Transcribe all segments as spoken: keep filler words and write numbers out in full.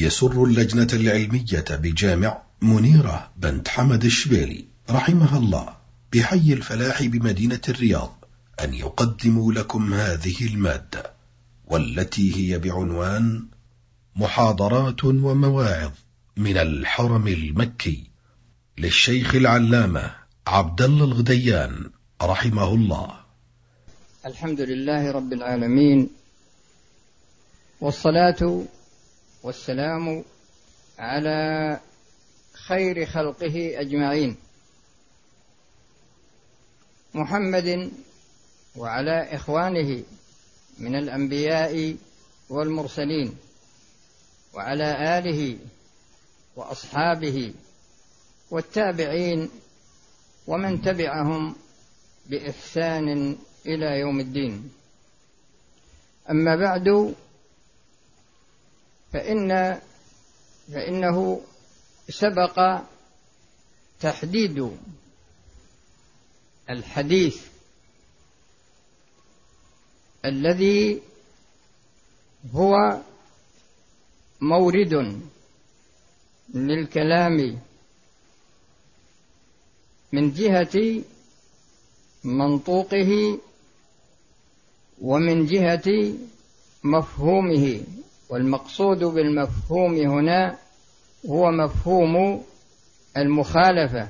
يسر اللجنة العلمية بجامع منيرة بنت حمد الشبيلي رحمها الله بحي الفلاح بمدينة الرياض أن يقدموا لكم هذه المادة، والتي هي بعنوان محاضرات ومواعظ من الحرم المكي للشيخ العلامة عبد الله الغديان رحمه الله. الحمد لله رب العالمين، والصلاة والسلام على خير خلقه أجمعين، محمد وعلى إخوانه من الأنبياء والمرسلين، وعلى آله وأصحابه والتابعين ومن تبعهم بإحسان إلى يوم الدين. أما بعد، فإن فإنه سبق تحديد الحديث الذي هو مورد للكلام من جهة منطوقه ومن جهة مفهومه، والمقصود بالمفهوم هنا هو مفهوم المخالفة.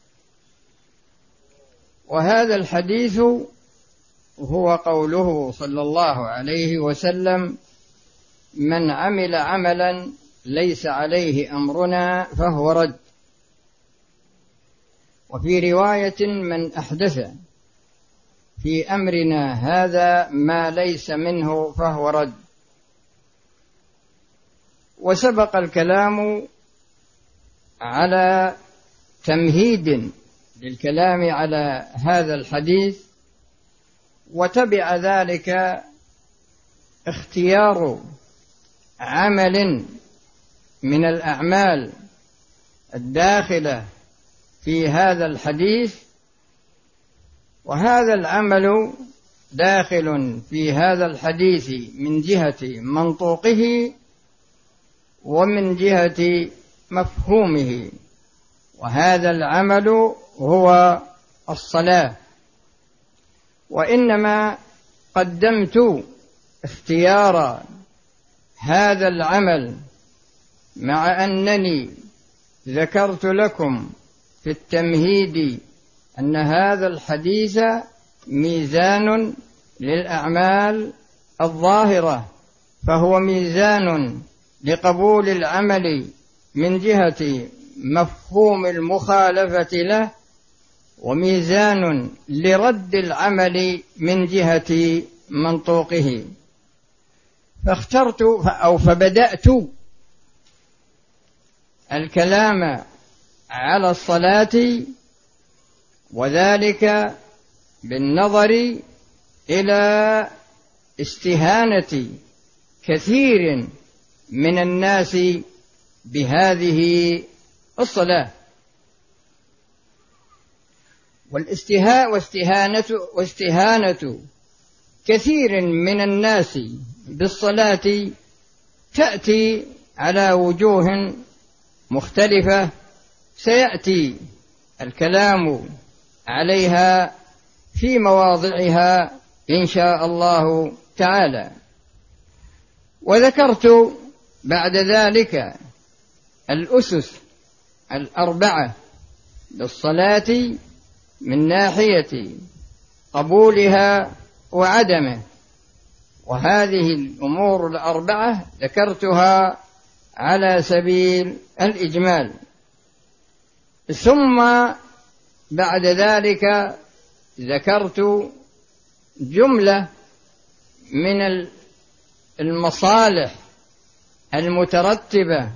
وهذا الحديث هو قوله صلى الله عليه وسلم: من عمل عملا ليس عليه أمرنا فهو رد. وفي رواية: من أحدث في أمرنا هذا ما ليس منه فهو رد. وسبق الكلام على تمهيد للكلام على هذا الحديث، وتبع ذلك اختيار عمل من الأعمال الداخلة في هذا الحديث، وهذا العمل داخل في هذا الحديث من جهة منطوقه ومن جهة مفهومه، وهذا العمل هو الصلاة. وإنما قدمت اختيار هذا العمل مع أنني ذكرت لكم في التمهيد أن هذا الحديث ميزان للأعمال الظاهرة، فهو ميزان لقبول العمل من جهة مفهوم المخالفة له، وميزان لرد العمل من جهة منطوقه. فاخترت أو فبدأت الكلام على الصلاة، وذلك بالنظر إلى استهانة كثير من الناس بهذه الصلاة، والاستهاء واستهانة, واستهانة كثير من الناس بالصلاة تأتي على وجوه مختلفة، سيأتي الكلام عليها في مواضعها إن شاء الله تعالى. وذكرت بعد ذلك الأسس الأربعة للصلاة من ناحية قبولها وعدمه، وهذه الأمور الأربعة ذكرتها على سبيل الإجمال. ثم بعد ذلك ذكرت جملة من المصالح المترتبة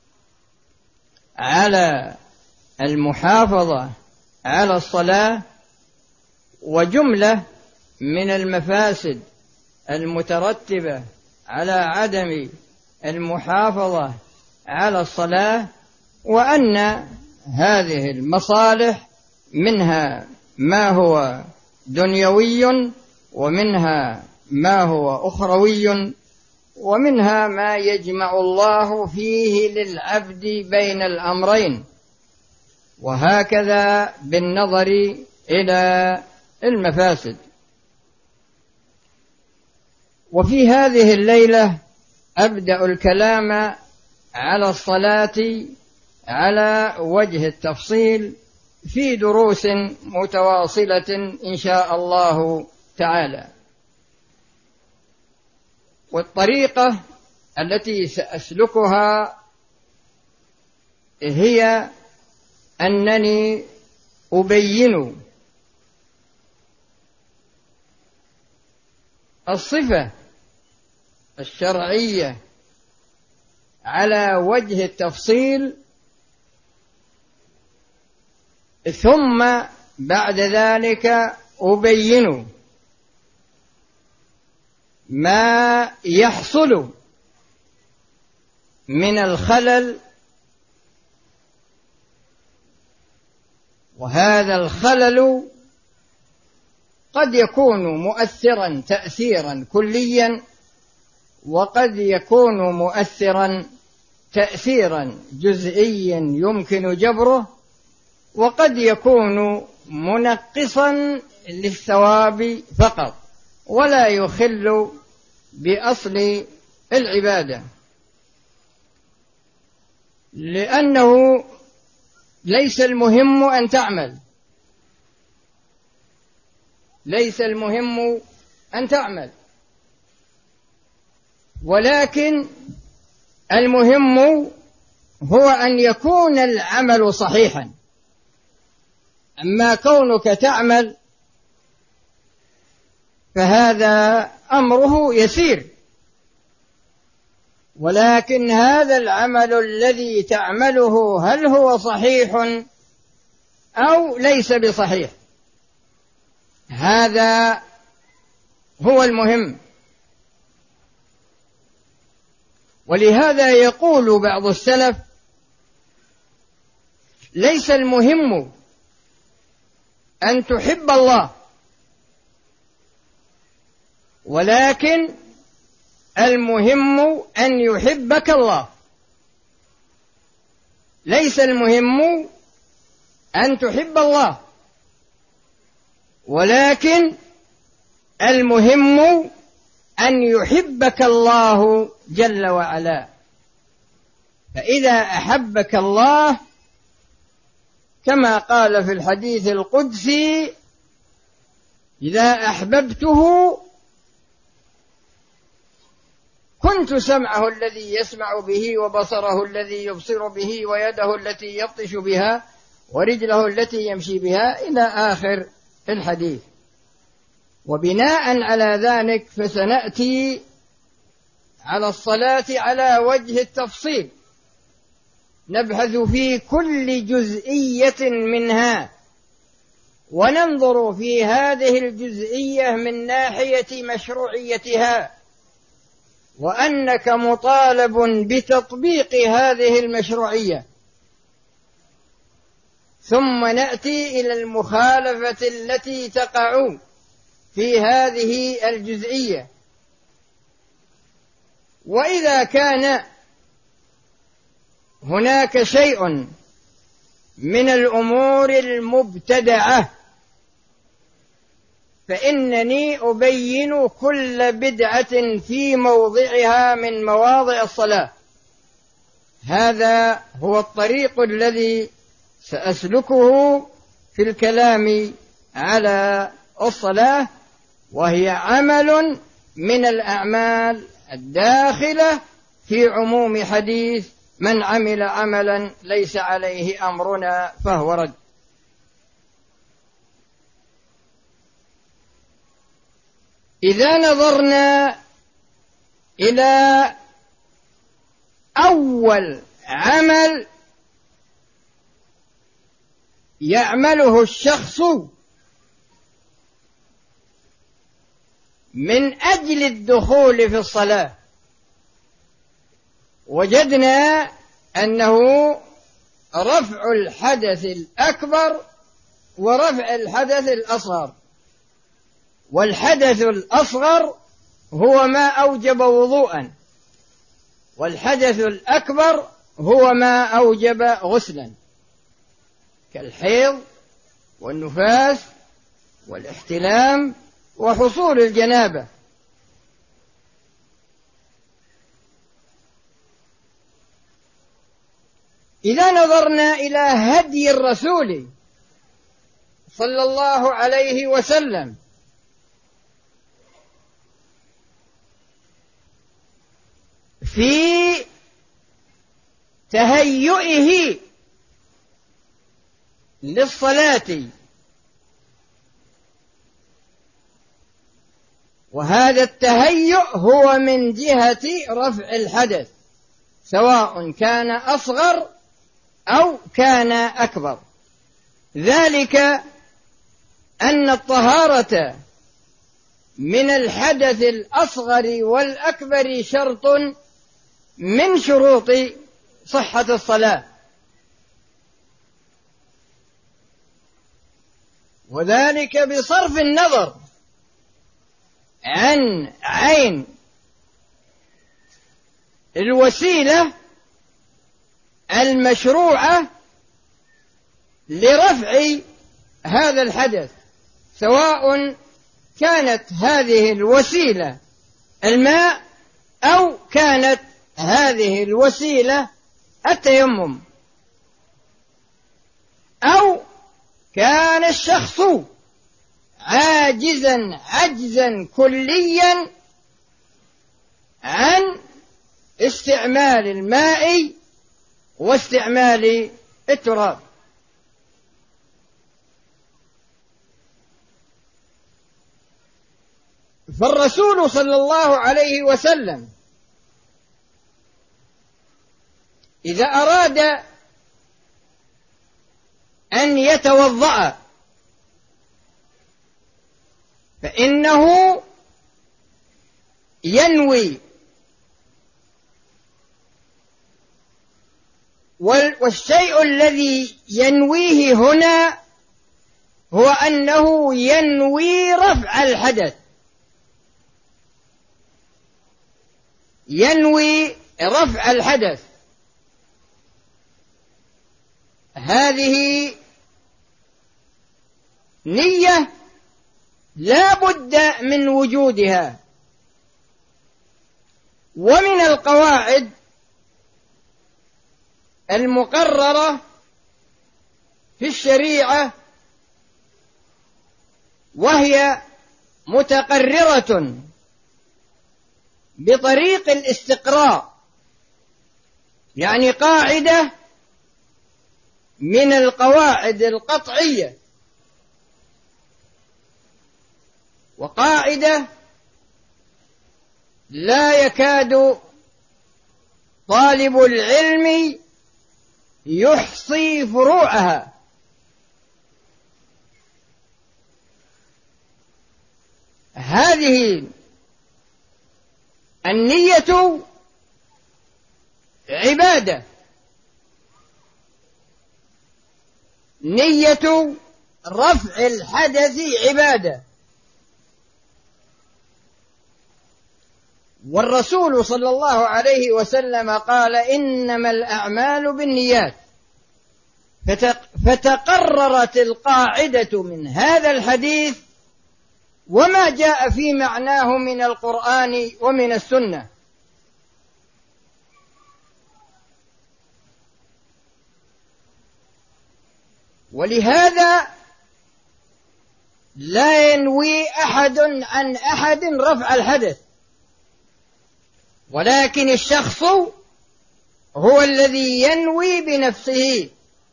على المحافظة على الصلاة، وجملة من المفاسد المترتبة على عدم المحافظة على الصلاة، وأن هذه المصالح منها ما هو دنيوي ومنها ما هو أخروي، ومنها ما يجمع الله فيه للعبد بين الأمرين، وهكذا بالنظر إلى المفاسد. وفي هذه الليلة أبدأ الكلام على الصلاة على وجه التفصيل في دروس متواصلة إن شاء الله تعالى. والطريقة التي سأسلكها هي أنني أبين الصفة الشرعية على وجه التفصيل، ثم بعد ذلك أبين ما يحصل من الخلل، وهذا الخلل قد يكون مؤثرا تأثيرا كليا، وقد يكون مؤثرا تأثيرا جزئيا يمكن جبره، وقد يكون منقصا للثواب فقط ولا يخل بأصل العبادة، لأنه ليس المهم أن تعمل ليس المهم أن تعمل ولكن المهم هو أن يكون العمل صحيحا. أما كونك تعمل فهذا أمره يسير، ولكن هذا العمل الذي تعمله هل هو صحيح أو ليس بصحيح، هذا هو المهم. ولهذا يقول بعض السلف: ليس المهم أن تحب الله، ولكن المهم أن يحبك الله. ليس المهم أن تحب الله، ولكن المهم أن يحبك الله جل وعلا. فإذا أحبك الله كما قال في الحديث القدسي: إذا أحببته كنت سمعه الذي يسمع به، وبصره الذي يبصر به، ويده التي يبطش بها، ورجله التي يمشي بها، إلى آخر الحديث. وبناء على ذلك فسنأتي على الصلاة على وجه التفصيل، نبحث في كل جزئية منها، وننظر في هذه الجزئية من ناحية مشروعيتها، وأنك مطالب بتطبيق هذه المشروعية. ثم نأتي إلى المخالفة التي تقع في هذه الجزئية. وإذا كان هناك شيء من الأمور المبتدعة فإنني أبين كل بدعة في موضعها من مواضع الصلاة. هذا هو الطريق الذي سأسلكه في الكلام على الصلاة، وهي عمل من الأعمال الداخلة في عموم حديث: من عمل عملا ليس عليه أمرنا فهو رد. إذا نظرنا إلى أول عمل يعمله الشخص من أجل الدخول في الصلاة، وجدنا أنه رفع الحدث الأكبر ورفع الحدث الأصغر. والحدث الأصغر هو ما أوجب وضوءا، والحدث الأكبر هو ما أوجب غسلا كالحيض والنفاس والاحتلام وحصول الجنابة. إذا نظرنا إلى هدي الرسول صلى الله عليه وسلم في تهيئه للصلاة، وهذا التهيؤ هو من جهة رفع الحدث سواء كان أصغر أو كان أكبر، ذلك أن الطهارة من الحدث الأصغر والأكبر شرط من شروط صحة الصلاة، وذلك بصرف النظر عن عين الوسيلة المشروعة لرفع هذا الحدث، سواء كانت هذه الوسيلة الماء أو كانت هذه الوسيلة التيمم، أو كان الشخص عاجزا عجزا كليا عن استعمال الماء واستعمال التراب. فالرسول صلى الله عليه وسلم إذا أراد أن يتوضأ فإنه ينوي، والشيء الذي ينويه هنا هو أنه ينوي رفع الحدث، ينوي رفع الحدث. هذه نية لا بد من وجودها. ومن القواعد المقررة في الشريعة وهي متقررة بطريق الاستقراء، يعني قاعدة من القواعد القطعية، وقاعدة لا يكاد طالب العلم يحصي فروعها. هذه النية عبادة، نية رفع الحدث عبادة. والرسول صلى الله عليه وسلم قال: إنما الأعمال بالنيات. فتقررت القاعدة من هذا الحديث وما جاء في معناه من القرآن ومن السنة. ولهذا لا ينوي أحد عن أحد رفع الحدث، ولكن الشخص هو الذي ينوي بنفسه،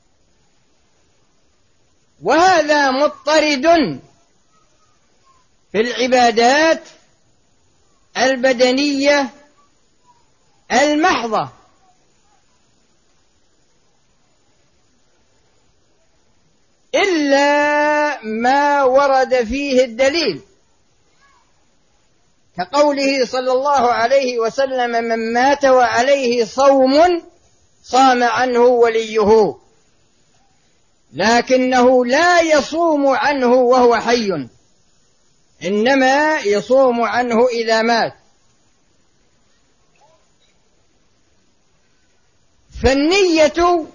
وهذا مضطرد في العبادات البدنية المحضة، إلا ما ورد فيه الدليل، كقوله صلى الله عليه وسلم: من مات وعليه صوم صام عنه وليه، لكنه لا يصوم عنه وهو حي، إنما يصوم عنه إذا مات. فالنية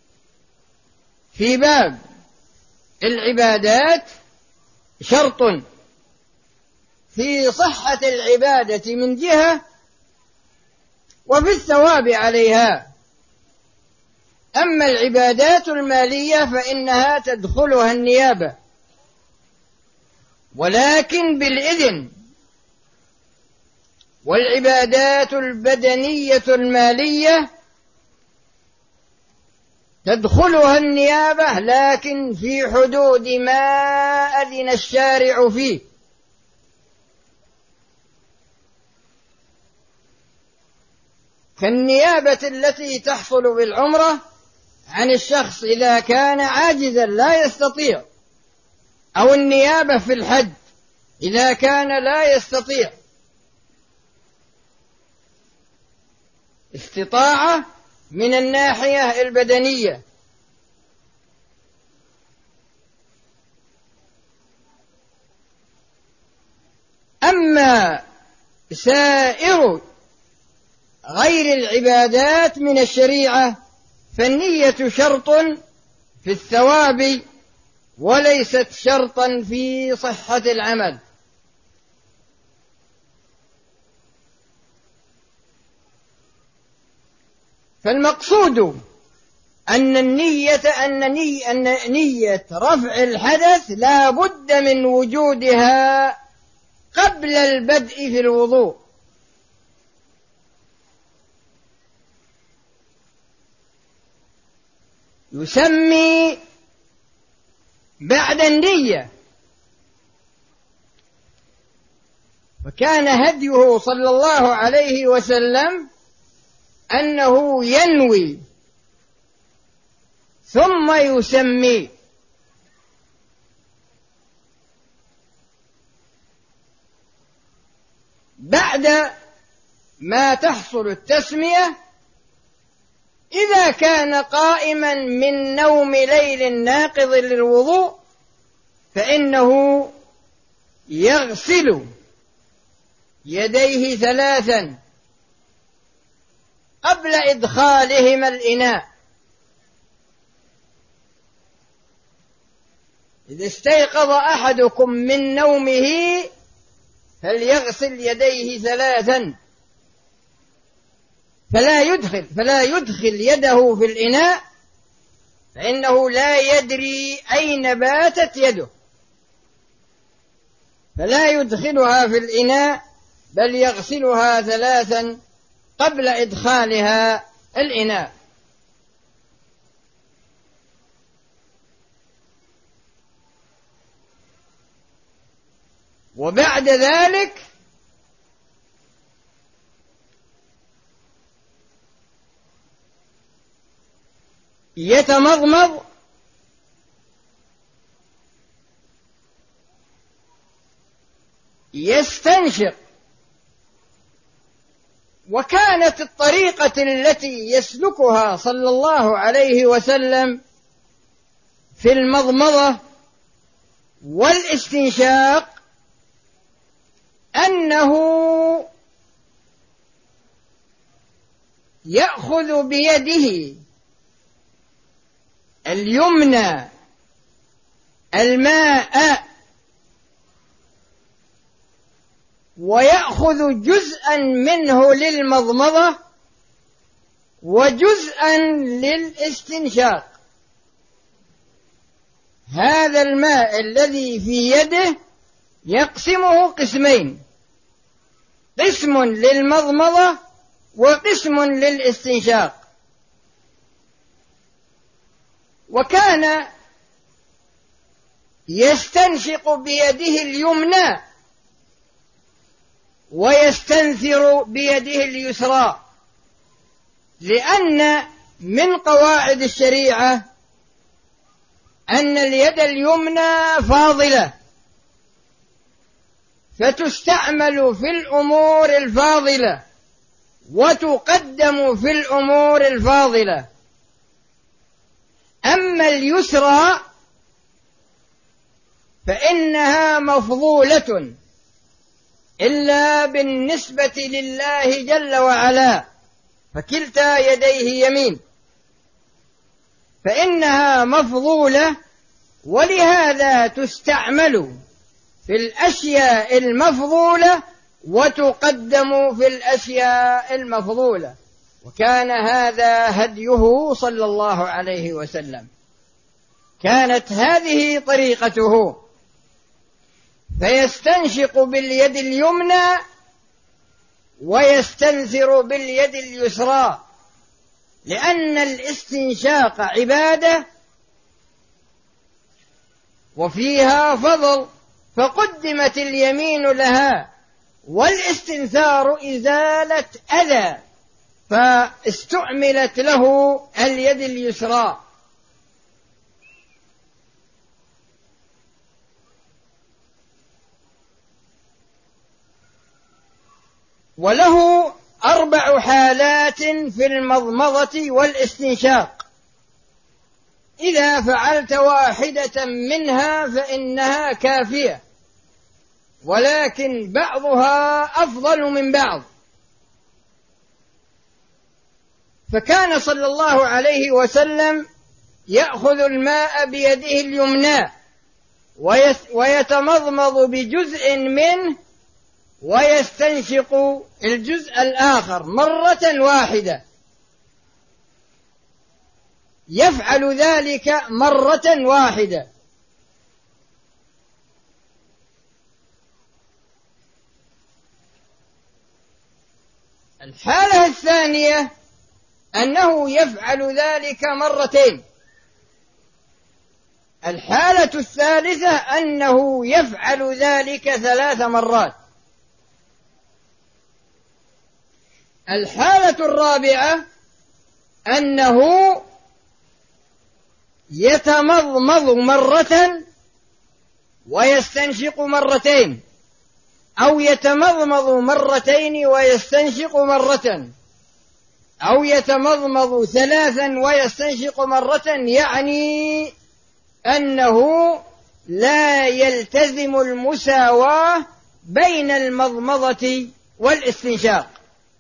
في باب العبادات شرط في صحة العبادة من جهة وفي الثواب عليها. أما العبادات المالية فإنها تدخلها النيابة ولكن بالإذن، والعبادات البدنية المالية تدخلها النيابة لكن في حدود ما أذن الشارع فيه. كالنيابة التي تحصل بالعمرة عن الشخص إذا كان عاجزا لا يستطيع، أو النيابة في الحج إذا كان لا يستطيع استطاعة من الناحية البدنية. أما سائر غير العبادات من الشريعة فالنية شرط في الثواب وليست شرطا في صحة العمل. فالمقصود أن النية أن نية, أن نية رفع الحدث لا بد من وجودها قبل البدء في الوضوء. يسمي بعد النية. وكان هديه صلى الله عليه وسلم أنه ينوي ثم يسمي. بعد ما تحصل التسمية إذا كان قائما من نوم ليل ناقض للوضوء فإنه يغسل يديه ثلاثا قبل إدخالهما الإناء. إذا استيقظ أحدكم من نومه فليغسل يديه ثلاثا فلا يدخل فلا يدخل يده في الإناء فإنه لا يدري أين باتت يده، فلا يدخلها في الإناء بل يغسلها ثلاثا قبل إدخالها الإناء. وبعد ذلك يتمضمض يستنشق. وكانت الطريقة التي يسلكها صلى الله عليه وسلم في المضمضة والاستنشاق أنه يأخذ بيده اليمنى الماء ويأخذ جزءا منه للمضمضة وجزءا للاستنشاق. هذا الماء الذي في يده يقسمه قسمين، قسم للمضمضة وقسم للاستنشاق. وكان يستنشق بيده اليمنى ويستنثر بيده اليسرى، لأن من قواعد الشريعة أن اليد اليمنى فاضلة فتستعمل في الأمور الفاضلة وتقدم في الأمور الفاضلة. أما اليسرى فإنها مفضولة إلا بالنسبة لله جل وعلا، فكلتا يديه يمين، فإنها مفضولة، ولهذا تستعمل في الأشياء المفضولة وتقدم في الأشياء المفضولة، وكان هذا هديه صلى الله عليه وسلم، كانت هذه طريقته، فيستنشق باليد اليمنى ويستنثر باليد اليسرى، لأن الاستنشاق عبادة وفيها فضل، فقدمت اليمين لها، والاستنثار إزالة أذى، فاستعملت له اليد اليسرى. وله أربع حالات في المضمضة والاستنشاق، إذا فعلت واحدة منها فإنها كافية، ولكن بعضها أفضل من بعض. فكان صلى الله عليه وسلم يأخذ الماء بيده اليمنى ويتمضمض بجزء منه ويستنشق الجزء الآخر مرة واحدة، يفعل ذلك مرة واحدة. الحالة الثانية أنه يفعل ذلك مرتين. الحالة الثالثة أنه يفعل ذلك ثلاث مرات. الحالة الرابعة أنه يتمضمض مرة ويستنشق مرتين، أو يتمضمض مرتين ويستنشق مرة، أو يتمضمض ثلاثا ويستنشق مرة، يعني أنه لا يلتزم المساواة بين المضمضة والاستنشاق.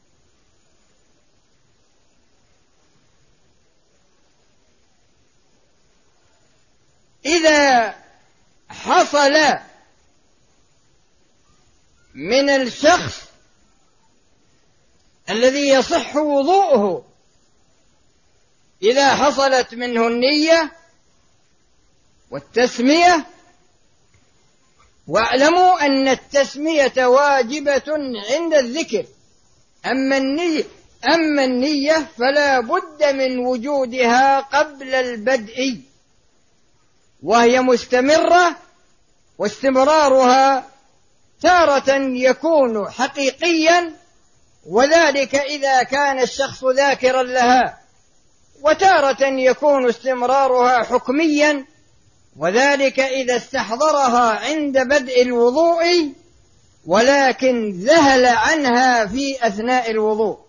إذا حصل من الشخص الذي يصح وضوءه، إذا حصلت منه النية والتسمية، واعلموا أن التسمية واجبة عند الذكر، أما النية, أما النية فلا بد من وجودها قبل البدء، وهي مستمرة، واستمرارها تارة يكون حقيقيا، وذلك إذا كان الشخص ذاكرا لها، وتارة يكون استمرارها حكميا، وذلك إذا استحضرها عند بدء الوضوء ولكن ذهل عنها في أثناء الوضوء.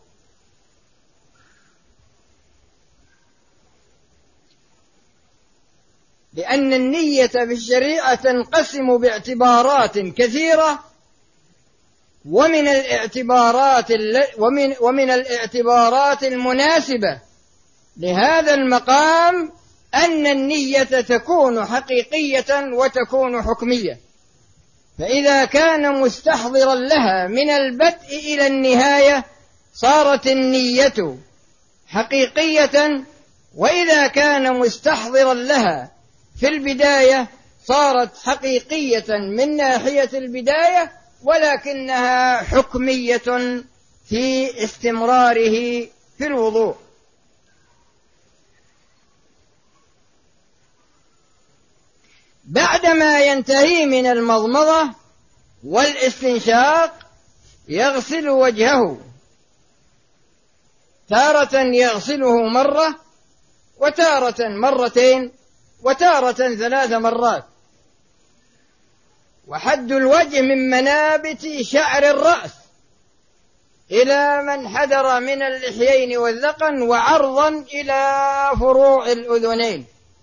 لأن النية في الشريعة تنقسم باعتبارات كثيرة، ومن الاعتبارات ومن ومن الاعتبارات المناسبة لهذا المقام أن النية تكون حقيقية وتكون حكمية. فإذا كان مستحضرا لها من البدء إلى النهاية صارت النية حقيقية، وإذا كان مستحضرا لها في البداية صارت حقيقية من ناحية البداية، ولكنها حكمية في استمراره في الوضوء. بعدما ينتهي من المضمضة والاستنشاق يغسل وجهه، تارة يغسله مرة، وتارة مرتين، وتارة ثلاث مرات. وحد الوجه من منابت شعر الرأس إلى من حدر من اللحيين والذقن، وعرضا إلى فروع الأذنين.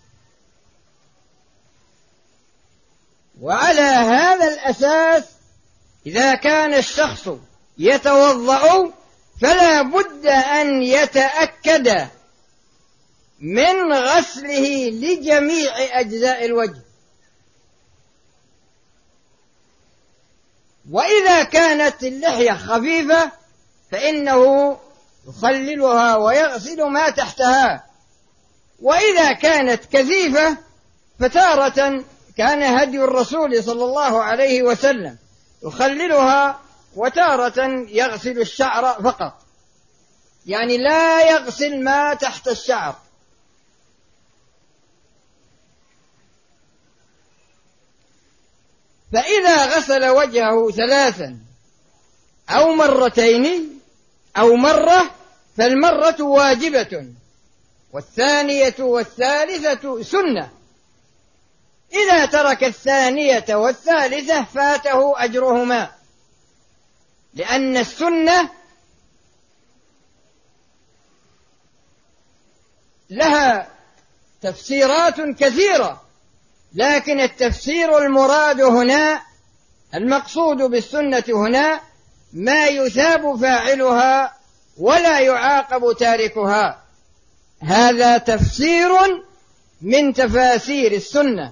وعلى هذا الأساس إذا كان الشخص يتوضأ فلا بد أن يتأكد من غسله لجميع أجزاء الوجه. وإذا كانت اللحية خفيفة فإنه يخللها ويغسل ما تحتها، وإذا كانت كثيفة فتارة كان هدي الرسول صلى الله عليه وسلم يخللها وتارة يغسل الشعر فقط، يعني لا يغسل ما تحت الشعر. فإذا غسل وجهه ثلاثا أو مرتين أو مرة فالمرة واجبة، والثانية والثالثة سنة. إذا ترك الثانية والثالثة فاته أجرهما، لأن السنة لها تفسيرات كثيرة، لكن التفسير المراد هنا، المقصود بالسنة هنا ما يثاب فاعلها ولا يعاقب تاركها. هذا تفسير من تفاسير السنة،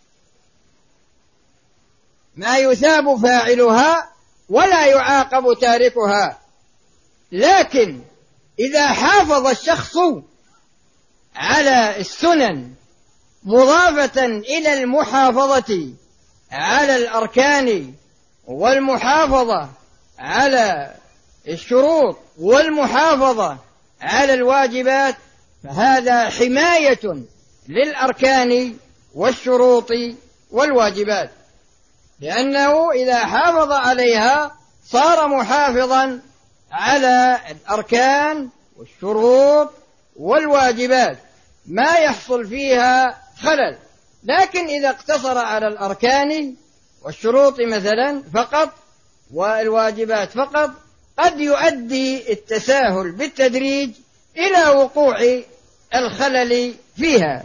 ما يثاب فاعلها ولا يعاقب تاركها. لكن إذا حافظ الشخص على السنن مضافة إلى المحافظة على الأركان والمحافظة على الشروط والمحافظة على الواجبات، فهذا حماية للأركان والشروط والواجبات، لأنه إذا حافظ عليها صار محافظا على الأركان والشروط والواجبات ما يحصل فيها خلل. لكن إذا اقتصر على الأركان والشروط مثلا فقط والواجبات فقط قد يؤدي التساهل بالتدريج إلى وقوع الخلل فيها.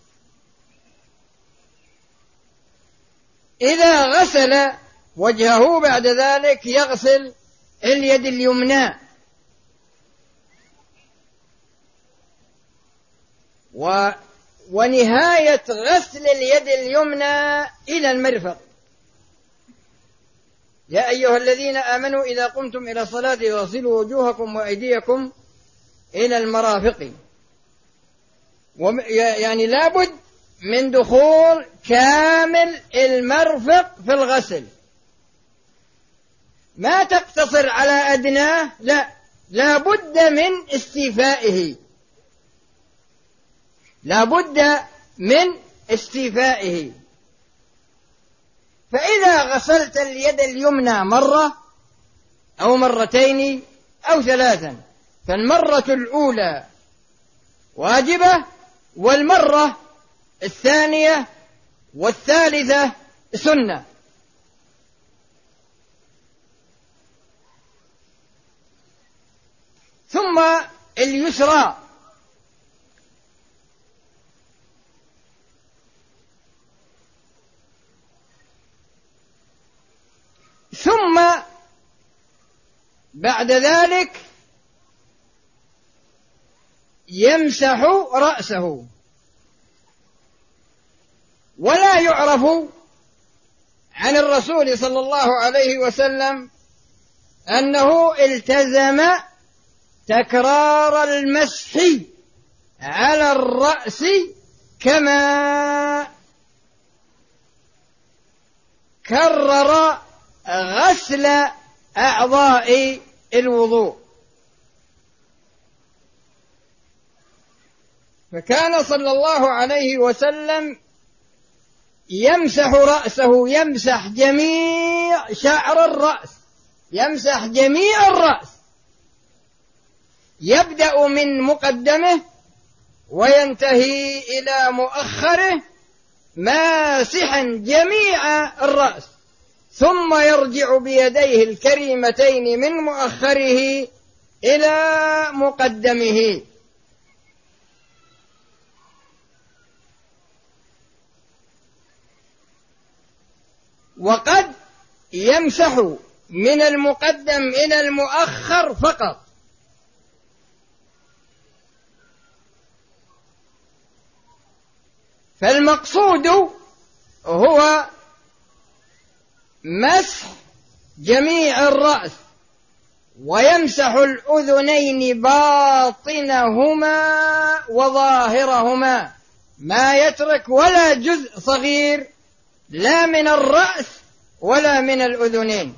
إذا غسل وجهه بعد ذلك يغسل اليد اليمنى، و ونهاية غسل اليد اليمنى إلى المرفق. يا أيها الذين آمنوا إذا قمتم إلى الصلاة فاغسلوا وجوهكم وأيديكم إلى المرافق. يعني لابد من دخول كامل المرفق في الغسل، ما تقتصر على أدناه، لا، لابد من استيفائه، لابد من استيفائه. فإذا غسلت اليد اليمنى مرة أو مرتين أو ثلاثا فالمرة الأولى واجبة، والمرة الثانية والثالثة سنة. ثم اليسرى ثم بعد ذلك يمسح رأسه. ولا يعرف عن الرسول صلى الله عليه وسلم أنه التزم تكرار المسح على الرأس كما كرر غسل أعضاء الوضوء. فكان صلى الله عليه وسلم يمسح رأسه، يمسح جميع شعر الرأس، يمسح جميع الرأس، يبدأ من مقدمه وينتهي إلى مؤخره ماسحا جميع الرأس، ثم يرجع بيديه الكريمتين من مؤخره إلى مقدمه. وقد يمسح من المقدم إلى المؤخر فقط، فالمقصود هو مسح جميع الرأس، ويمسح الأذنين باطنهما وظاهرهما، ما يترك ولا جزء صغير لا من الرأس ولا من الأذنين.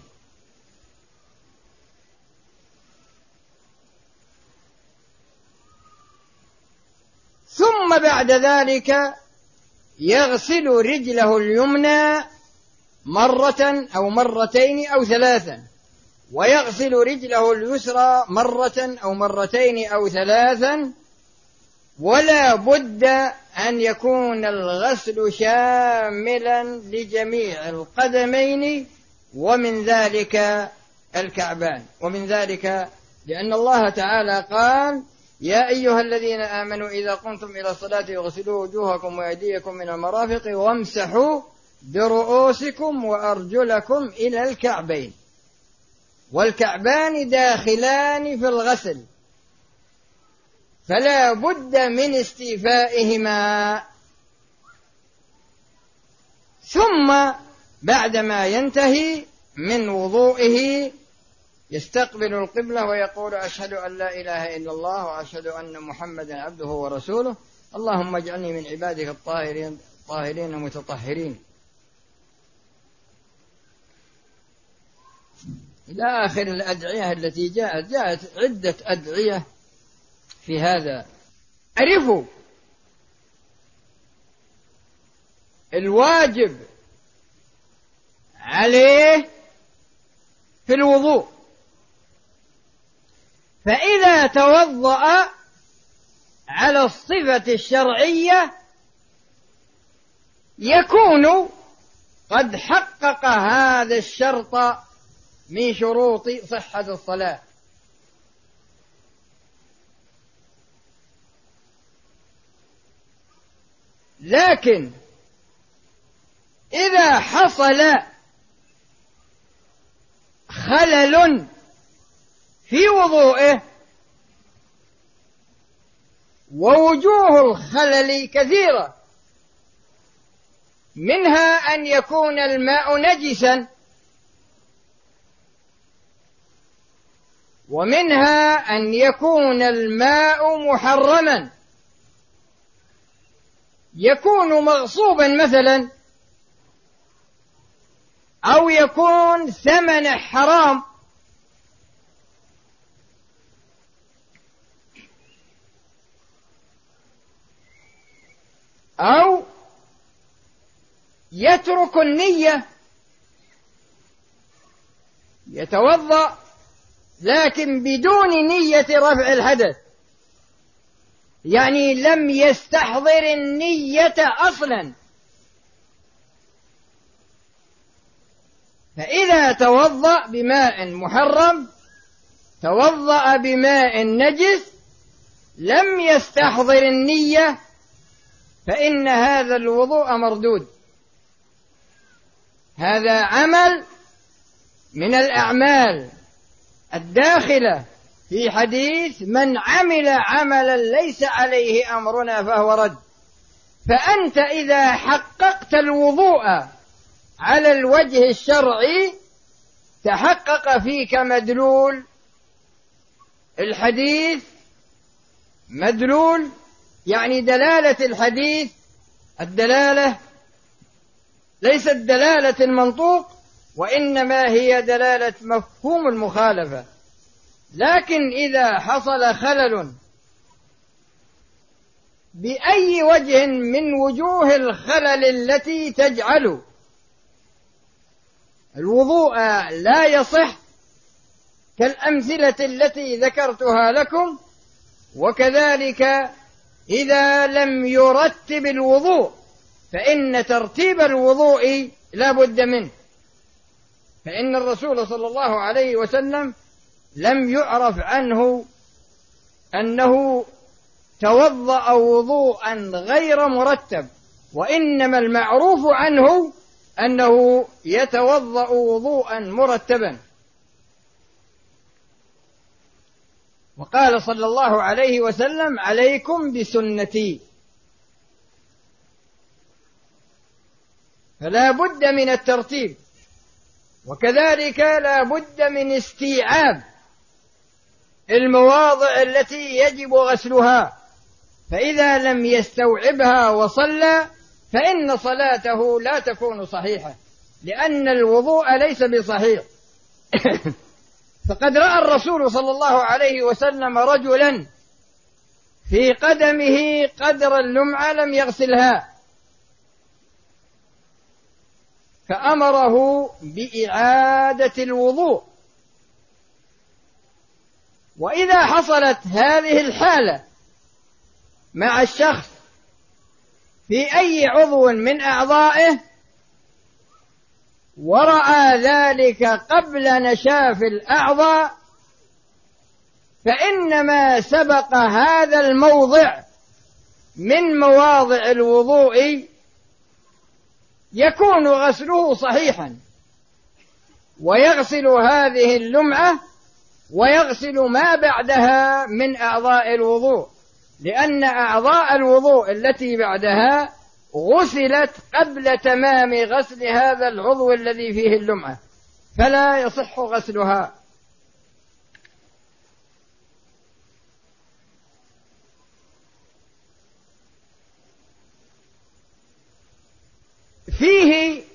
ثم بعد ذلك يغسل رجله اليمنى مرة أو مرتين أو ثلاثا، ويغسل رجله اليسرى مرة أو مرتين أو ثلاثا، ولا بد أن يكون الغسل شاملا لجميع القدمين، ومن ذلك الكعبان. ومن ذلك لأن الله تعالى قال: يا أيها الذين آمنوا إذا قمتم إلى الصلاة فاغسلوا وجوهكم وأيديكم من المرافق وامسحوا برؤوسكم وأرجلكم إلى الكعبين. والكعبان داخلان في الغسل، فلا بد من استيفائهما. ثم بعدما ينتهي من وضوئه يستقبل القبلة ويقول: أشهد أن لا إله إلا الله وأشهد أن محمدا عبده ورسوله، اللهم اجعلني من عبادك الطاهرين الطاهرين المتطهرين، إلى آخر الأدعية التي جاءت. جاءت عدة أدعية في هذا. اعرفوا الواجب عليه في الوضوء، فإذا توضأ على الصفة الشرعية يكون قد حقق هذا الشرط من شروط صحة الصلاة. لكن إذا حصل خلل في وضوئه، ووجوه الخلل كثيرة، منها أن يكون الماء نجسا، ومنها أن يكون الماء محرما، يكون مغصوبا مثلا، أو يكون ثمن حرام، أو يترك النية، يتوضأ لكن بدون نية رفع الحدث، يعني لم يستحضر النية أصلا. فإذا توضأ بماء محرم، توضأ بماء نجس، لم يستحضر النية، فإن هذا الوضوء مردود. هذا عمل من الأعمال الداخلة في حديث: من عمل عملا ليس عليه أمرنا فهو رد. فأنت إذا حققت الوضوء على الوجه الشرعي تحقق فيك مدلول الحديث، مدلول يعني دلالة الحديث، الدلالة ليست دلالة المنطوق، وإنما هي دلالة مفهوم المخالفة. لكن إذا حصل خلل بأي وجه من وجوه الخلل التي تجعل الوضوء لا يصح، كالأمثلة التي ذكرتها لكم، وكذلك إذا لم يرتب الوضوء، فإن ترتيب الوضوء لا بد منه. فإن الرسول صلى الله عليه وسلم لم يعرف عنه أنه توضأ وضوءا غير مرتب، وإنما المعروف عنه أنه يتوضأ وضوءا مرتبا. وقال صلى الله عليه وسلم: عليكم بسنتي. فلا بد من الترتيب، وكذلك لا بد من استيعاب المواضع التي يجب غسلها، فإذا لم يستوعبها وصلى فإن صلاته لا تكون صحيحة، لأن الوضوء ليس بصحيح. فقد رأى الرسول صلى الله عليه وسلم رجلا في قدمه قدر اللمعة لم يغسلها، فأمره بإعادة الوضوء. وإذا حصلت هذه الحالة مع الشخص في أي عضو من أعضائه ورأى ذلك قبل نشاف الأعضاء، فإنما سبق هذا الموضع من مواضع الوضوء يكون غسله صحيحا، ويغسل هذه اللمعة ويغسل ما بعدها من أعضاء الوضوء، لأن أعضاء الوضوء التي بعدها غسلت قبل تمام غسل هذا العضو الذي فيه اللمعة، فلا يصح غسلها. فيه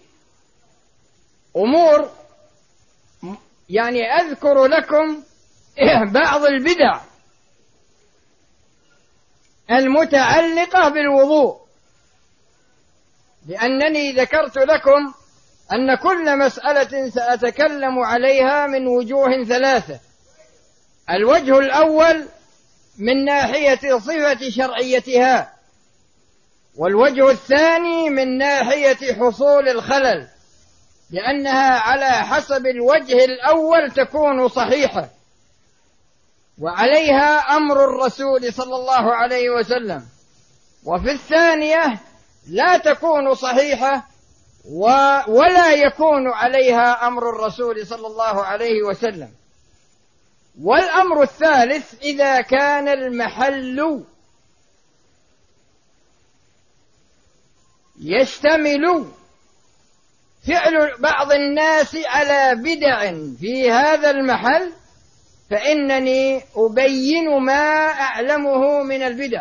أمور، يعني أذكر لكم بعض البدع المتعلقة بالوضوء، لأنني ذكرت لكم أن كل مسألة سأتكلم عليها من وجوه ثلاثة. الوجه الأول من ناحية صفة شرعيتها، والوجه الثاني من ناحية حصول الخلل، لأنها على حسب الوجه الأول تكون صحيحة وعليها أمر الرسول صلى الله عليه وسلم، وفي الثانية لا تكون صحيحة ولا يكون عليها أمر الرسول صلى الله عليه وسلم. والأمر الثالث إذا كان المحل يشتمل فعل بعض الناس على بدع في هذا المحل، فإنني أبين ما أعلمه من البدع،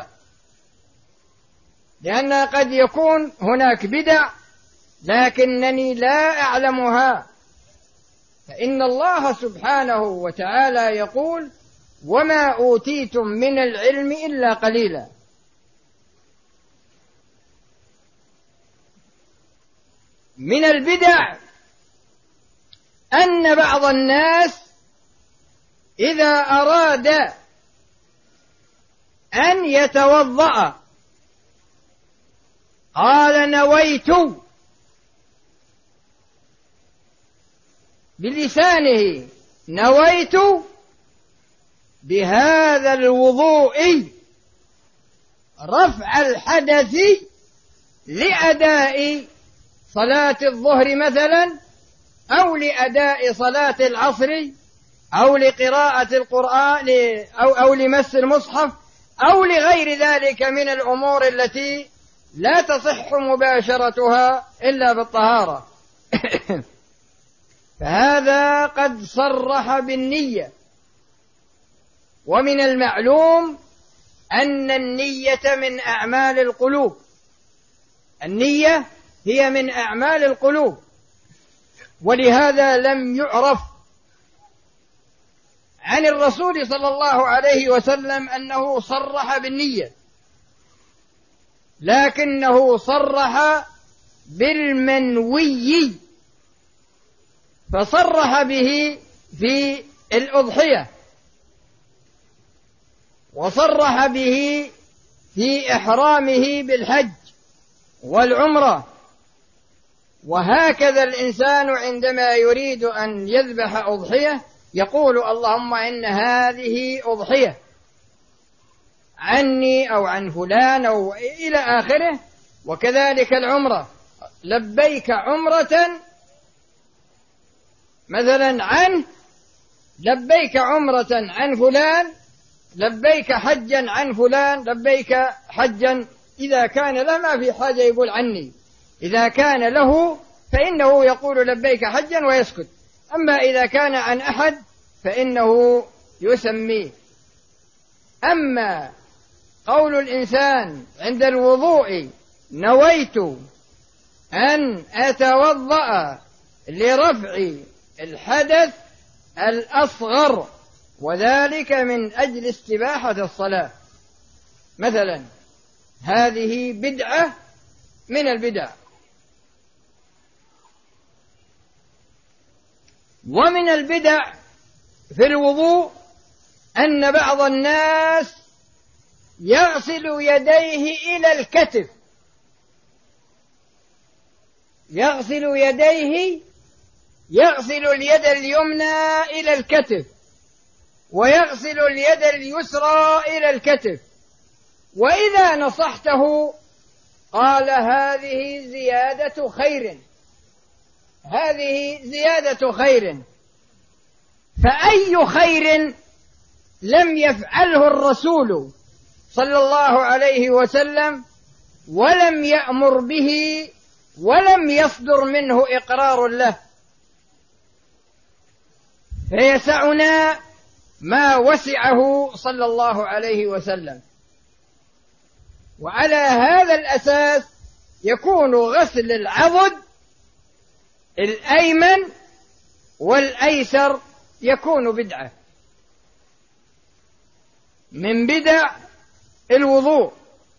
لأن قد يكون هناك بدع لكنني لا أعلمها. فإن الله سبحانه وتعالى يقول: وما أوتيتم من العلم إلا قليلا. من البدع أن بعض الناس إذا أراد أن يتوضأ قال: نويت بلسانه، نويت بهذا الوضوء رفع الحدث لأداء صلاة الظهر مثلا، أو لأداء صلاة العصر، أو لقراءة القرآن، أو, أو لمس المصحف، أو لغير ذلك من الأمور التي لا تصح مباشرتها إلا بالطهارة. فهذا قد صرح بالنية، ومن المعلوم أن النية من أعمال القلوب، النية هي من أعمال القلوب، ولهذا لم يعرف عن الرسول صلى الله عليه وسلم أنه صرح بالنية، لكنه صرح بالمنوي، فصرح به في الأضحية، وصرح به في إحرامه بالحج والعمرة. وهكذا الإنسان عندما يريد أن يذبح أضحية يقول: اللهم إن هذه أضحية عني أو عن فلان أو إلى آخره. وكذلك العمرة: لبيك عمرة مثلا عنه، لبيك عمرة عن فلان، لبيك حجا عن فلان، لبيك حجا، إذا كان لا ما في حاجة يقول عني. إذا كان له فإنه يقول لبيك حجا ويسكت، أما إذا كان عن أحد فإنه يسميه. أما قول الإنسان عند الوضوء نويت أن أتوضأ لرفع الحدث الأصغر وذلك من أجل استباحة الصلاة مثلا، هذه بدعة من البدع. ومن البدع في الوضوء أن بعض الناس يغسل يديه إلى الكتف، يغسل يديه يغسل اليد اليمنى إلى الكتف ويغسل اليد اليسرى إلى الكتف، وإذا نصحته قال هذه زيادة خير، هذه زيادة خير. فأي خير لم يفعله الرسول صلى الله عليه وسلم ولم يأمر به ولم يصدر منه إقرار له؟ فيسعنا ما وسعه صلى الله عليه وسلم. وعلى هذا الأساس يكون غسل العضد الأيمن والأيسر يكون بدعة من بدع الوضوء.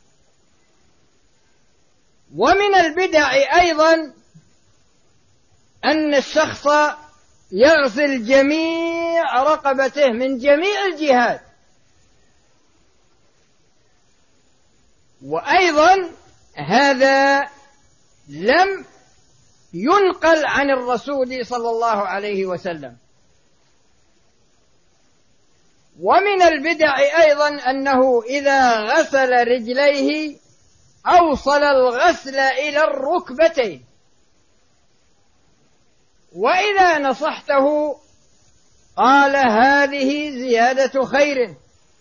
ومن البدع أيضا أن الشخص يغسل جميع رقبته من جميع الجهات، وأيضا هذا لم ينقل عن الرسول صلى الله عليه وسلم. ومن البدع أيضا أنه إذا غسل رجليه أوصل الغسل إلى الركبتين، وإذا نصحته قال هذه زيادة خير.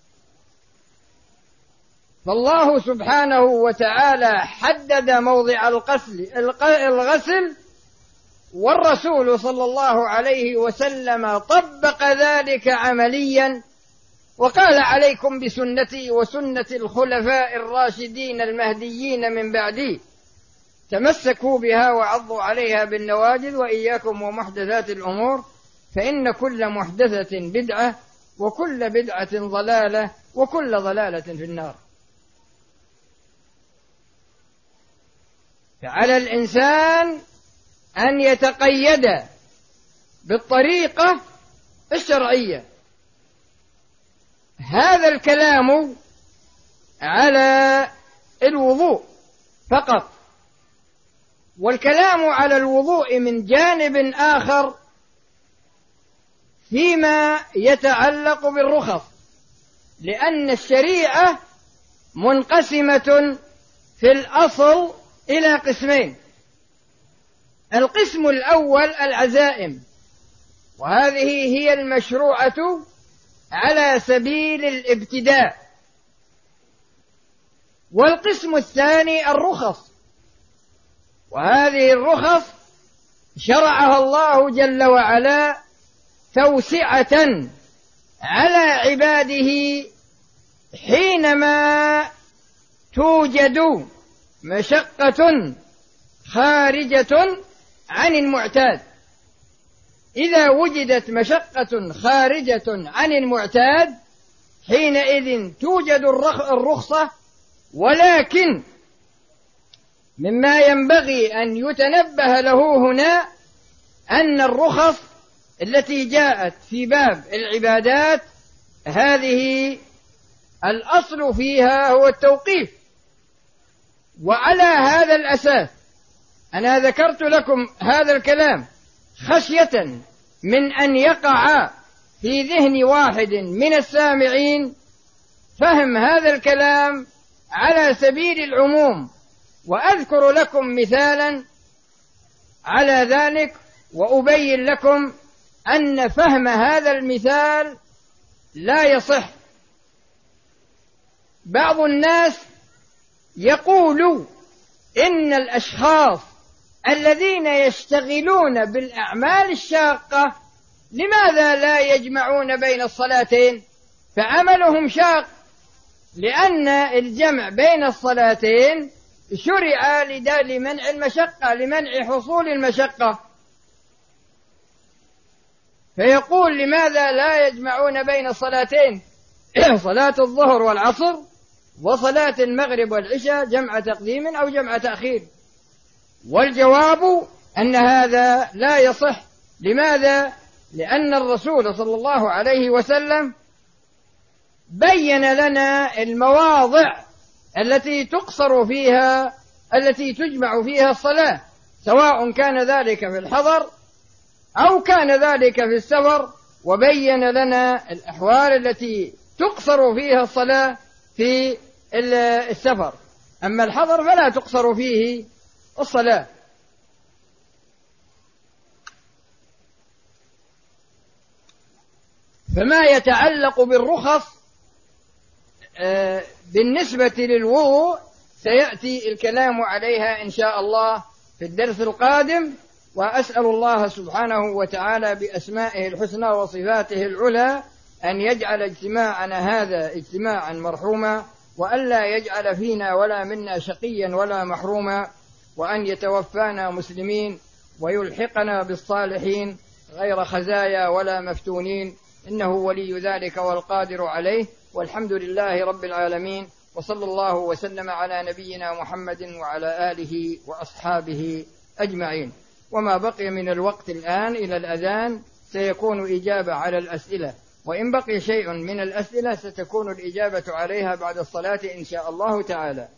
فالله سبحانه وتعالى حدد موضع الغسل، والرسول صلى الله عليه وسلم طبق ذلك عمليا وقال عليكم بسنتي وسنة الخلفاء الراشدين المهديين من بعدي، تمسكوا بها وعضوا عليها بالنواجذ، وإياكم ومحدثات الأمور فإن كل محدثة بدعة وكل بدعة ضلالة وكل ضلالة في النار. فعلى الإنسان أن يتقيد بالطريقة الشرعية. هذا الكلام على الوضوء فقط، والكلام على الوضوء من جانب آخر فيما يتعلق بالرخص، لأن الشريعة منقسمة في الأصل إلى قسمين. القسم الأول العزائم، وهذه هي المشروعة على سبيل الابتداء. والقسم الثاني الرخص، وهذه الرخص شرعها الله جل وعلا توسعة على عباده حينما توجد مشقة خارجة عن المعتاد. إذا وجدت مشقة خارجة عن المعتاد حينئذ توجد الرخصة. ولكن مما ينبغي أن يتنبه له هنا أن الرخص التي جاءت في باب العبادات هذه الأصل فيها هو التوقيف. وعلى هذا الأساس أنا ذكرت لكم هذا الكلام خشية من أن يقع في ذهن واحد من السامعين فهم هذا الكلام على سبيل العموم، وأذكر لكم مثالا على ذلك وأبين لكم أن فهم هذا المثال لا يصح. بعض الناس يقول إن الأشخاص الذين يشتغلون بالأعمال الشاقة لماذا لا يجمعون بين الصلاتين؟ فعملهم شاق، لأن الجمع بين الصلاتين شرع لمنع المشقة، لمنع حصول المشقة. فيقول لماذا لا يجمعون بين الصلاتين؟ صلاة الظهر والعصر وصلاة المغرب والعشاء جمع تقديم أو جمع تأخير. والجواب أن هذا لا يصح. لماذا؟ لأن الرسول صلى الله عليه وسلم بين لنا المواضع التي تقصر فيها التي تجمع فيها الصلاة، سواء كان ذلك في الحضر أو كان ذلك في السفر، وبين لنا الأحوال التي تقصر فيها الصلاة في السفر. أما الحضر فلا تقصر فيه الصلاة. فما يتعلق بالرخص بالنسبة للوضوء سيأتي الكلام عليها إن شاء الله في الدرس القادم. وأسأل الله سبحانه وتعالى بأسمائه الحسنى وصفاته العلى أن يجعل اجتماعنا هذا اجتماعا مرحوما، وألا يجعل فينا ولا منا شقيا ولا محروما، وأن يتوفانا مسلمين ويلحقنا بالصالحين غير خزايا ولا مفتونين، إنه ولي ذلك والقادر عليه. والحمد لله رب العالمين، وصلى الله وسلم على نبينا محمد وعلى آله وأصحابه أجمعين. وما بقي من الوقت الآن إلى الأذان سيكون إجابة على الأسئلة، وإن بقي شيء من الأسئلة ستكون الإجابة عليها بعد الصلاة إن شاء الله تعالى.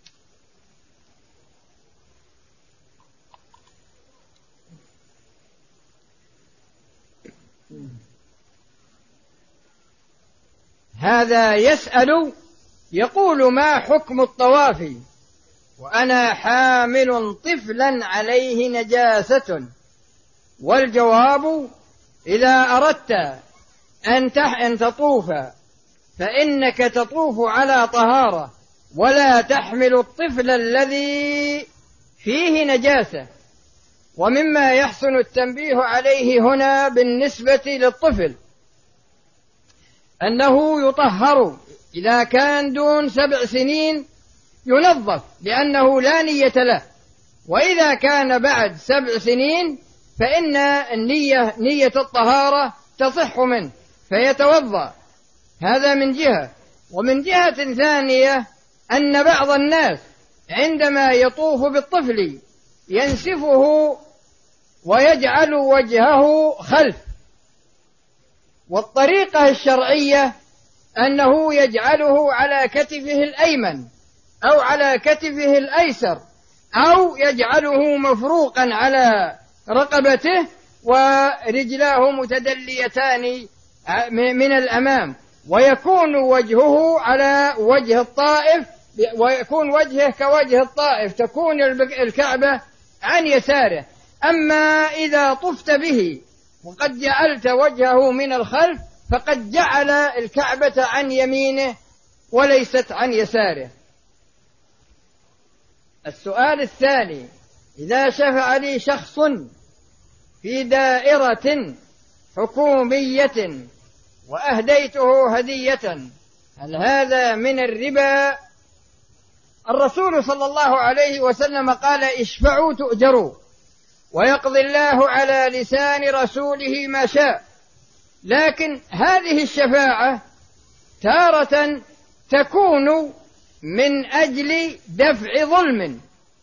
هذا يسأل يقول: ما حكم الطواف وأنا حامل طفلا عليه نجاسة؟ والجواب: إذا أردت أن أن تطوف فإنك تطوف على طهارة، ولا تحمل الطفل الذي فيه نجاسة. ومما يحسن التنبيه عليه هنا بالنسبة للطفل أنه يطهر إذا كان دون سبع سنين ينظف لأنه لا نية له، وإذا كان بعد سبع سنين فإن النية نية الطهارة تصح منه فيتوضأ. هذا من جهة. ومن جهة ثانية أن بعض الناس عندما يطوف بالطفل ينسفه ويجعل وجهه خلف، والطريقة الشرعية أنه يجعله على كتفه الأيمن أو على كتفه الأيسر، أو يجعله مفروقا على رقبته ورجلاه متدليتان من الأمام، ويكون وجهه على وجه الطائف، ويكون وجهه كوجه الطائف، تكون الكعبة عن يساره. أما إذا طفت به وقد جعلت وجهه من الخلف فقد جعل الكعبة عن يمينه وليست عن يساره. السؤال الثاني: إذا شفع لي شخص في دائرة حكومية وأهديته هدية هل هذا من الربا؟ الرسول صلى الله عليه وسلم قال: اشفعوا تؤجروا، ويقضي الله على لسان رسوله ما شاء. لكن هذه الشفاعة تارة تكون من أجل دفع ظلم،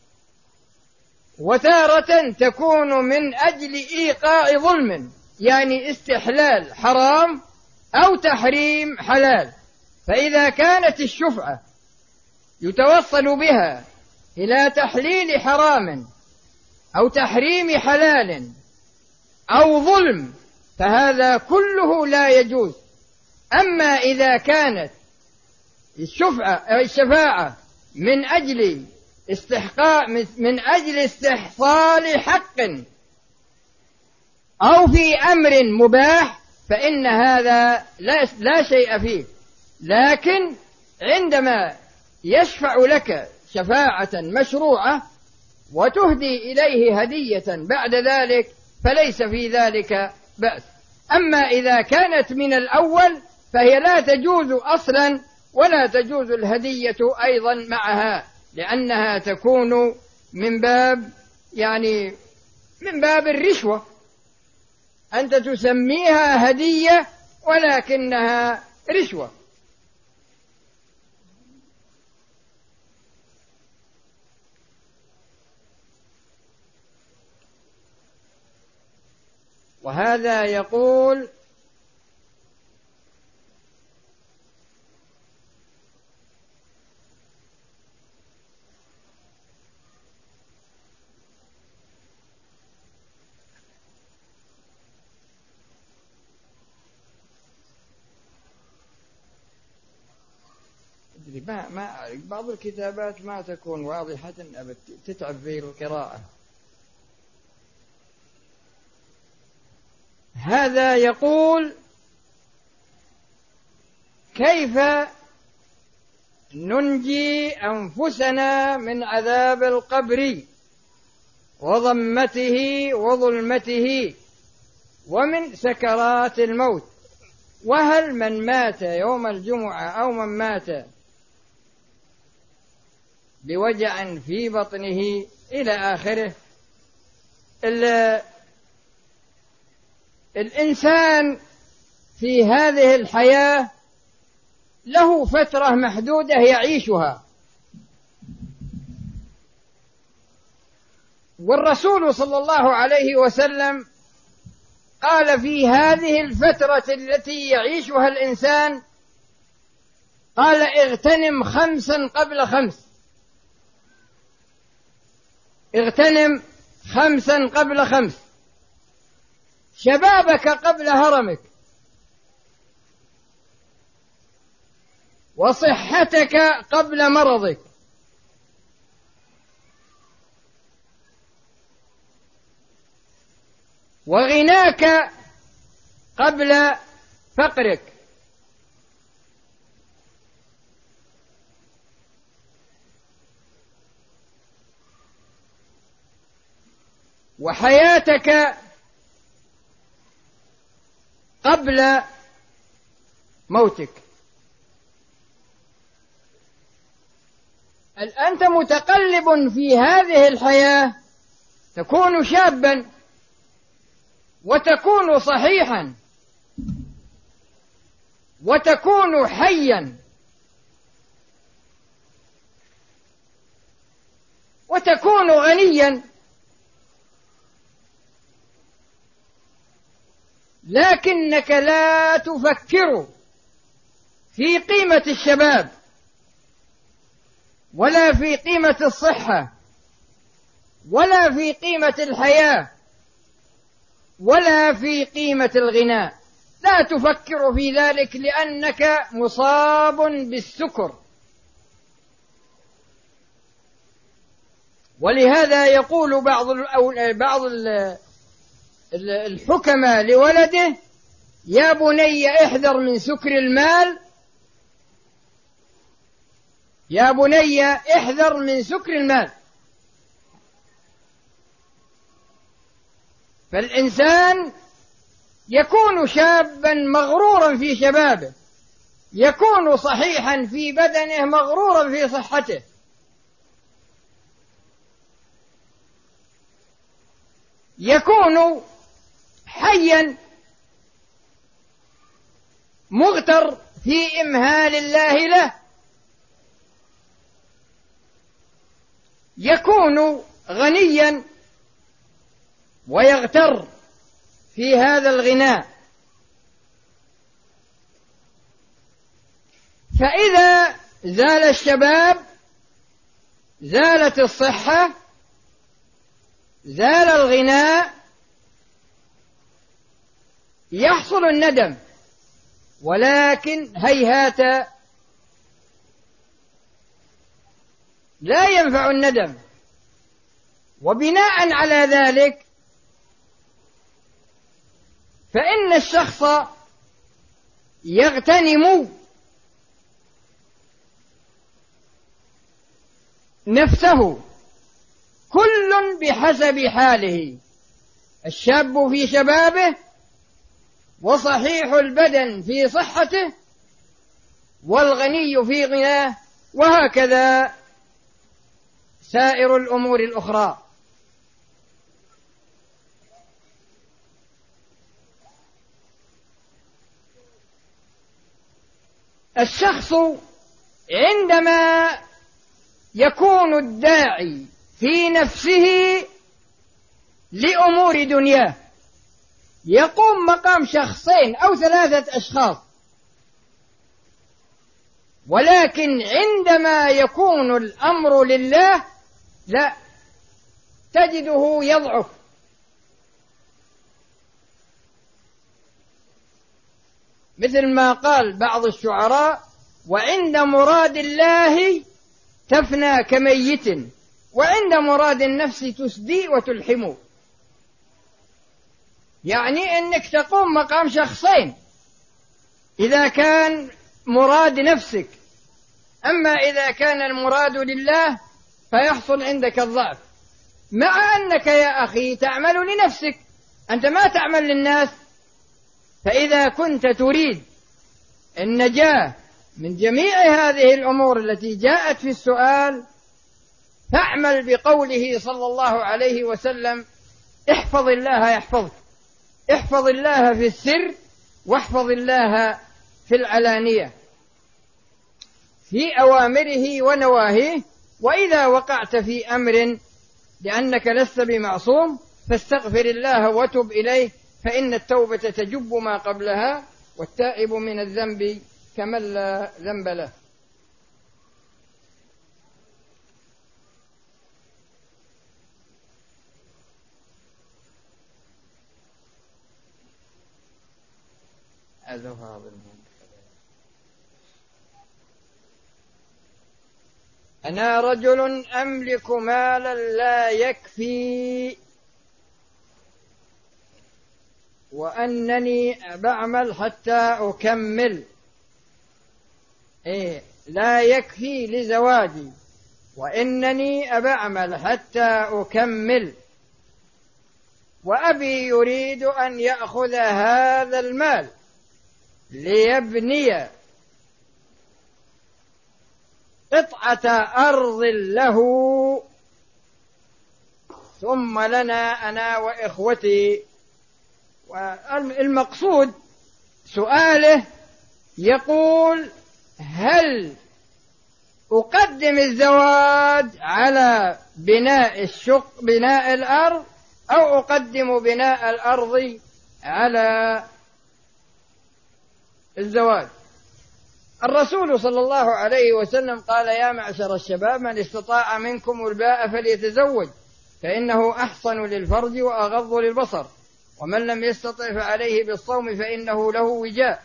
وتارة تكون من أجل إيقاع ظلم، يعني استحلال حرام أو تحريم حلال. فإذا كانت الشفعة يتوصل بها إلى تحليل حرام أو تحريم حلال أو ظلم فهذا كله لا يجوز. أما إذا كانت الشفعة أو الشفاعة من أجل استحقاق من أجل استحصال حق أو في أمر مباح فإن هذا لا, لا شيء فيه. لكن عندما يشفع لك شفاعة مشروعة وتهدي إليه هدية بعد ذلك فليس في ذلك بأس. أما إذا كانت من الأول فهي لا تجوز أصلا، ولا تجوز الهدية أيضا معها، لأنها تكون من باب يعني من باب الرشوة. أنت تسميها هدية ولكنها رشوة. وهذا يقول: ما ما بعض الكتابات ما تكون واضحة أبد، تتعب في القراءة. هذا يقول: كيف ننجي أنفسنا من عذاب القبر وضمته وظلمته ومن سكرات الموت؟ وهل من مات يوم الجمعة أو من مات بوجع في بطنه إلى آخره؟ الإنسان في هذه الحياة له فترة محدودة يعيشها، والرسول صلى الله عليه وسلم قال في هذه الفترة التي يعيشها الإنسان، قال: اغتنم خمسا قبل خمس، اغتنم خمسا قبل خمس: شبابك قبل هرمك، وصحتك قبل مرضك، وغناك قبل فقرك، وحياتك قبل موتك. أنت متقلب في هذه الحياة، تكون شابا وتكون صحيحا وتكون حيا وتكون غنيا، لكنك لا تفكر في قيمة الشباب ولا في قيمة الصحة ولا في قيمة الحياة ولا في قيمة الغناء، لا تفكر في ذلك لأنك مصاب بالسكر. ولهذا يقول بعض بعض الحكماء لولده: يا بني احذر من سكر المال، يا بني احذر من سكر المال. فالإنسان يكون شابا مغرورا في شبابه، يكون صحيحا في بدنه مغرورا في صحته، يكون حيا مغتر في إمهال الله له، يكون غنيا ويغتر في هذا الغناء. فإذا زال الشباب زالت الصحة، زال الغناء، يحصل الندم. ولكن هيهات لا ينفع الندم. وبناء على ذلك فإن الشخص يغتنم نفسه كل بحسب حاله، الشاب في شبابه، وصحيح البدن في صحته، والغني في غناه، وهكذا سائر الأمور الأخرى. الشخص عندما يكون الداعي في نفسه لأمور دنياه يقوم مقام شخصين أو ثلاثة أشخاص، ولكن عندما يكون الأمر لله لا، تجده يضعف. مثل ما قال بعض الشعراء: وعند مراد الله تفنى كميت، وعند مراد النفس تسدي وتلحم. يعني أنك تقوم مقام شخصين إذا كان مراد نفسك، أما إذا كان المراد لله فيحصل عندك الضعف، مع أنك يا أخي تعمل لنفسك، أنت ما تعمل للناس. فإذا كنت تريد النجاة من جميع هذه الأمور التي جاءت في السؤال فاعمل بقوله صلى الله عليه وسلم: احفظ الله يحفظك، احفظ الله في السر واحفظ الله في العلانية، في أوامره ونواهيه. وإذا وقعت في أمر لأنك لست بمعصوم فاستغفر الله وتب إليه، فإن التوبة تجب ما قبلها، والتائب من الذنب كمن لا ذنب له. أنا رجل أملك مالا لا يكفي، وأنني بعمل حتى أكمل، إيه لا يكفي لزواجي، وإنني بعمل حتى أكمل، وأبي يريد أن يأخذ هذا المال ليبني قطعة أرض له ثم لنا أنا وإخوتي. والمقصود سؤاله يقول: هل أقدم الزواج على بناء الشق بناء الأرض، أو أقدم بناء الأرض على الزواج؟ الرسول صلى الله عليه وسلم قال: يا معشر الشباب من استطاع منكم الباء فليتزوج فإنه أحصن للفرج وأغض للبصر، ومن لم يستطع فعليه بالصوم فإنه له وجاء.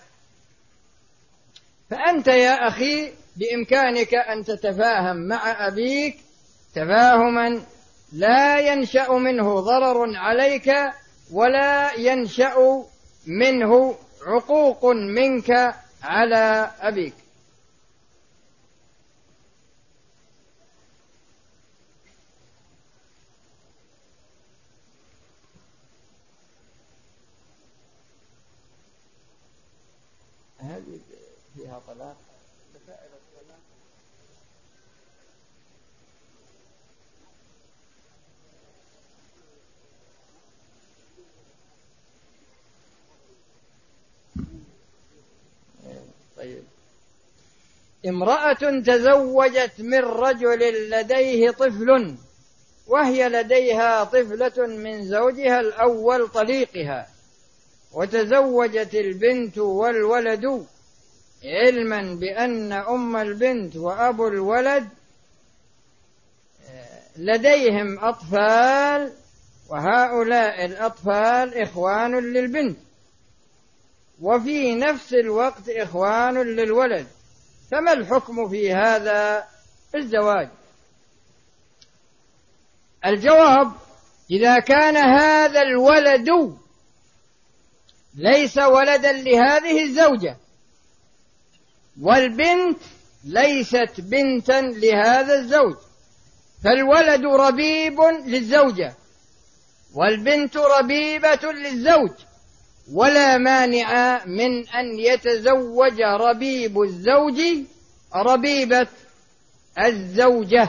فأنت يا أخي بإمكانك أن تتفاهم مع أبيك تفاهما لا ينشأ منه ضرر عليك ولا ينشأ منه عقوق منك على أبيك. هذه فيها طلاق؟ طيب. امرأة تزوجت من رجل لديه طفل، وهي لديها طفلة من زوجها الأول طليقها، وتزوجت البنت والولد علما بأن أم البنت وأبو الولد لديهم أطفال، وهؤلاء الأطفال إخوان للبنت، وفي نفس الوقت إخوان للولد، فما الحكم في هذا الزواج؟ الجواب: إذا كان هذا الولد ليس ولدا لهذه الزوجة، والبنت ليست بنتا لهذا الزوج، فالولد ربيب للزوجة والبنت ربيبة للزوج، ولا مانع من أن يتزوج ربيب الزوج ربيبة الزوجة.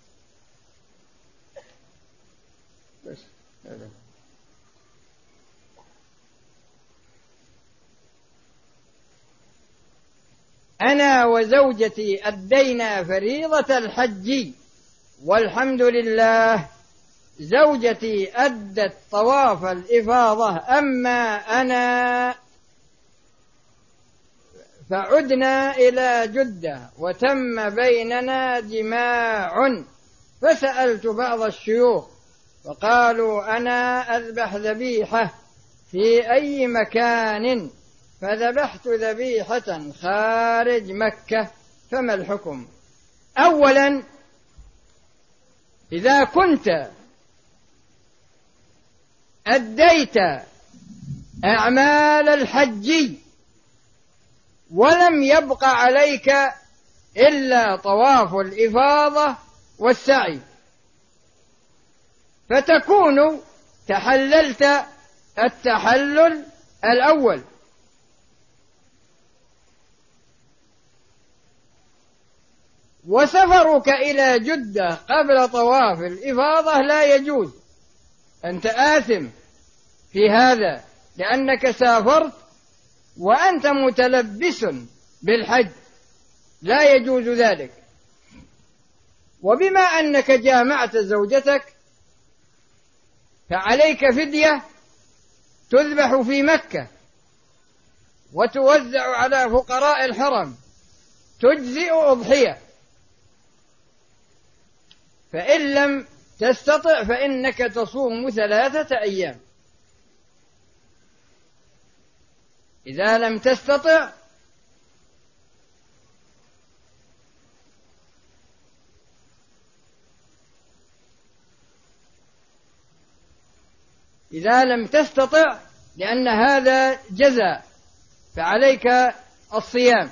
أنا وزوجتي أدينا فريضة الحج والحمد لله. زوجتي أدت طواف الإفاضة، أما أنا فعدنا إلى جدة وتم بيننا جماع، فسألت بعض الشيوخ فقالوا أنا أذبح ذبيحة في أي مكان، فذبحت ذبيحة خارج مكة، فما الحكم؟ أولا، إذا كنت أديت أعمال الحج ولم يبق عليك إلا طواف الإفاضة والسعي، فتكون تحللت التحلل الأول، وسفرك إلى جدة قبل طواف الإفاضة لا يجوز، أنت آثم في هذا لأنك سافرت وأنت متلبس بالحج، لا يجوز ذلك. وبما أنك جامعت زوجتك فعليك فدية تذبح في مكة وتوزع على فقراء الحرم، تجزئ أضحية. فإن لم تستطع فإنك تصوم ثلاثة أيام. إذا لم تستطع إذا لم تستطع لأن هذا جزاء فعليك الصيام.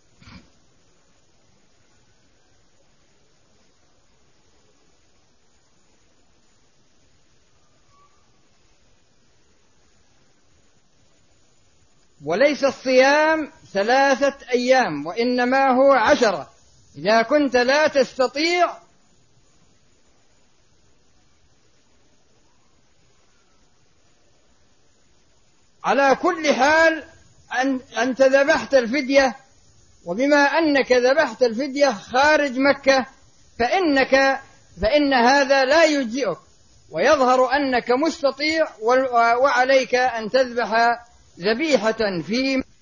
وليس الصيام ثلاثة أيام وإنما هو عشرة. إذا كنت لا تستطيع على كل حال أنت ذبحت الفدية، وبما أنك ذبحت الفدية خارج مكة فإنك فإن هذا لا يجزئك، ويظهر أنك مستطيع وعليك أن تذبح ذبيحة في